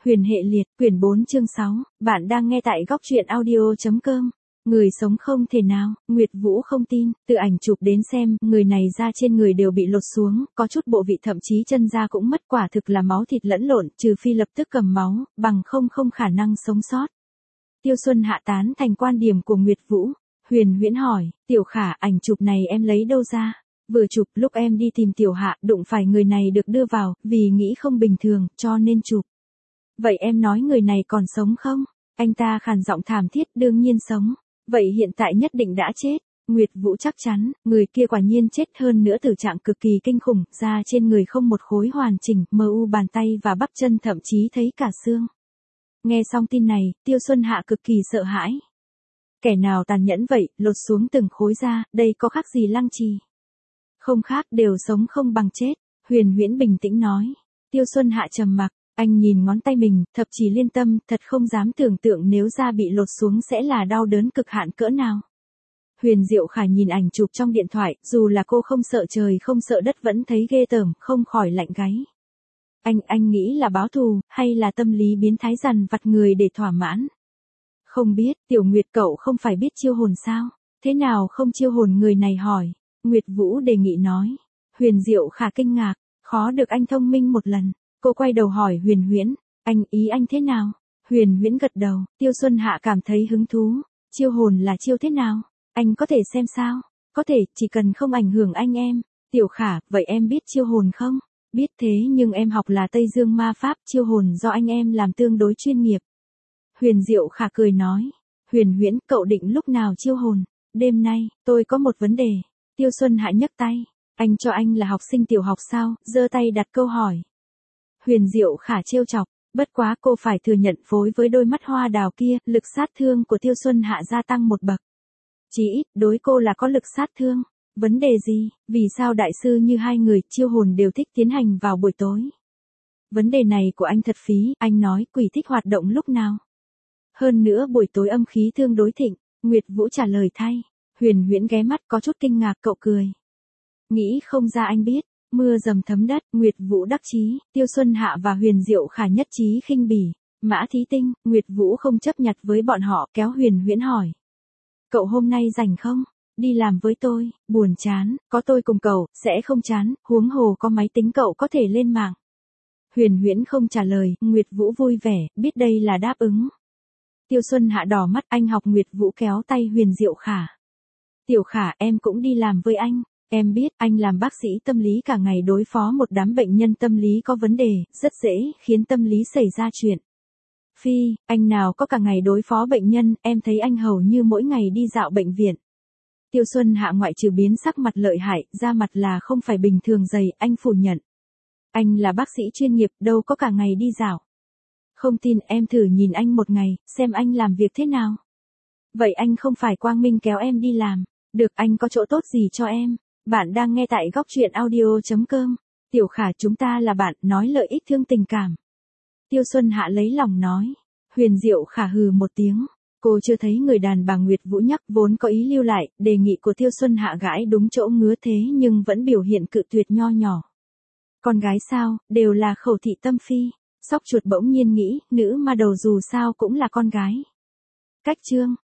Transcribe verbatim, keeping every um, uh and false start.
Huyền hệ liệt, quyển bốn chương sáu, bạn đang nghe tại góc truyện audio.com. Người sống không thể nào, Nguyệt Vũ không tin, từ ảnh chụp đến xem, người này da trên người đều bị lột xuống, có chút bộ vị thậm chí chân da cũng mất, quả thực là máu thịt lẫn lộn, trừ phi lập tức cầm máu, bằng không không khả năng sống sót. Tiêu Xuân Hạ tán thành quan điểm của Nguyệt Vũ. Huyền Huyễn hỏi, Tiểu Khả, ảnh chụp này em lấy đâu ra? Vừa chụp, lúc em đi tìm Tiểu Hạ, đụng phải người này được đưa vào, vì nghĩ không bình thường, cho nên chụp. Vậy em nói người này còn sống không? Anh ta khàn giọng thảm thiết, đương nhiên sống. Vậy hiện tại nhất định đã chết. Nguyệt Vũ chắc chắn, người kia quả nhiên chết, hơn nữa tử trạng cực kỳ kinh khủng, da trên người không một khối hoàn chỉnh, mờ u bàn tay và bắp chân thậm chí thấy cả xương. Nghe xong tin này, Tiêu Xuân Hạ cực kỳ sợ hãi. Kẻ nào tàn nhẫn vậy, lột xuống từng khối da, đây có khác gì Lăng Trì? Không khác, đều sống không bằng chết. Huyền Huyễn bình tĩnh nói. Tiêu Xuân Hạ trầm mặc. Anh nhìn ngón tay mình, thập chỉ liên tâm, thật không dám tưởng tượng nếu da bị lột xuống sẽ là đau đớn cực hạn cỡ nào. Huyền Diệu Khả nhìn ảnh chụp trong điện thoại, dù là cô không sợ trời không sợ đất vẫn thấy ghê tởm, không khỏi lạnh gáy. Anh, anh nghĩ là báo thù, hay là tâm lý biến thái dằn vặt người để thỏa mãn? Không biết, Tiểu Nguyệt cậu không phải biết chiêu hồn sao? Thế nào không chiêu hồn, người này hỏi. Nguyệt Vũ đề nghị nói. Huyền Diệu Khả kinh ngạc, khó được anh thông minh một lần. Cô quay đầu hỏi Huyền Huyễn, anh, ý anh thế nào? Huyền Huyễn gật đầu, Tiêu Xuân Hạ cảm thấy hứng thú. Chiêu hồn là chiêu thế nào? Anh có thể xem sao? Có thể, chỉ cần không ảnh hưởng anh em. Tiểu Khả, vậy em biết chiêu hồn không? Biết, thế nhưng em học là Tây Dương ma pháp, chiêu hồn do anh em làm tương đối chuyên nghiệp. Huyền Diệu Khả cười nói. Huyền Huyễn, cậu định lúc nào chiêu hồn? Đêm nay, tôi có một vấn đề. Tiêu Xuân Hạ nhấc tay. Anh cho anh là học sinh tiểu học sao? Giơ tay đặt câu hỏi. Huyền Diệu Khả trêu chọc, bất quá cô phải thừa nhận phối với đôi mắt hoa đào kia, lực sát thương của Tiêu Xuân Hạ gia tăng một bậc. Chỉ ít, đối cô là có lực sát thương. Vấn đề gì? Vì sao đại sư như hai người chiêu hồn đều thích tiến hành vào buổi tối? Vấn đề này của anh thật phí, anh nói quỷ thích hoạt động lúc nào? Hơn nữa buổi tối âm khí tương đối thịnh, Nguyệt Vũ trả lời thay. Huyền Huyễn ghé mắt có chút kinh ngạc, cậu cười. Nghĩ không ra anh biết. Mưa dầm thấm đất, Nguyệt Vũ đắc chí, Tiêu Xuân Hạ và Huyền Diệu Khả nhất trí khinh bỉ. Mã Thí Tinh, Nguyệt Vũ không chấp nhặt với bọn họ, kéo Huyền Huyễn hỏi. Cậu hôm nay rảnh không? Đi làm với tôi, buồn chán, có tôi cùng cậu, sẽ không chán, huống hồ có máy tính cậu có thể lên mạng. Huyền Huyễn không trả lời, Nguyệt Vũ vui vẻ, biết đây là đáp ứng. Tiêu Xuân Hạ đỏ mắt, anh học Nguyệt Vũ kéo tay Huyền Diệu Khả. Tiểu Khả, em cũng đi làm với anh. Em biết, anh làm bác sĩ tâm lý cả ngày đối phó một đám bệnh nhân tâm lý có vấn đề, rất dễ khiến tâm lý xảy ra chuyện. Phi, anh nào có cả ngày đối phó bệnh nhân, em thấy anh hầu như mỗi ngày đi dạo bệnh viện. Tiêu Xuân Hạ ngoại trừ biến sắc mặt lợi hại, da mặt là không phải bình thường dày, anh phủ nhận. Anh là bác sĩ chuyên nghiệp, đâu có cả ngày đi dạo. Không tin, em thử nhìn anh một ngày, xem anh làm việc thế nào. Vậy anh không phải quang minh kéo em đi làm. Được, anh có chỗ tốt gì cho em? Bạn đang nghe tại góc truyện audio.com. Tiểu Khả, chúng ta là bạn, nói lợi ích thương tình cảm. Tiêu Xuân Hạ lấy lòng nói. Huyền Diệu Khả hừ một tiếng. Cô chưa thấy người đàn bà Nguyệt Vũ nhắc, vốn có ý lưu lại, đề nghị của Tiêu Xuân Hạ gãi đúng chỗ ngứa thế nhưng vẫn biểu hiện cự tuyệt nho nhỏ. Con gái sao, đều là khẩu thị tâm phi. Sóc Chuột bỗng nhiên nghĩ, nữ ma đầu dù sao cũng là con gái. Cách chương.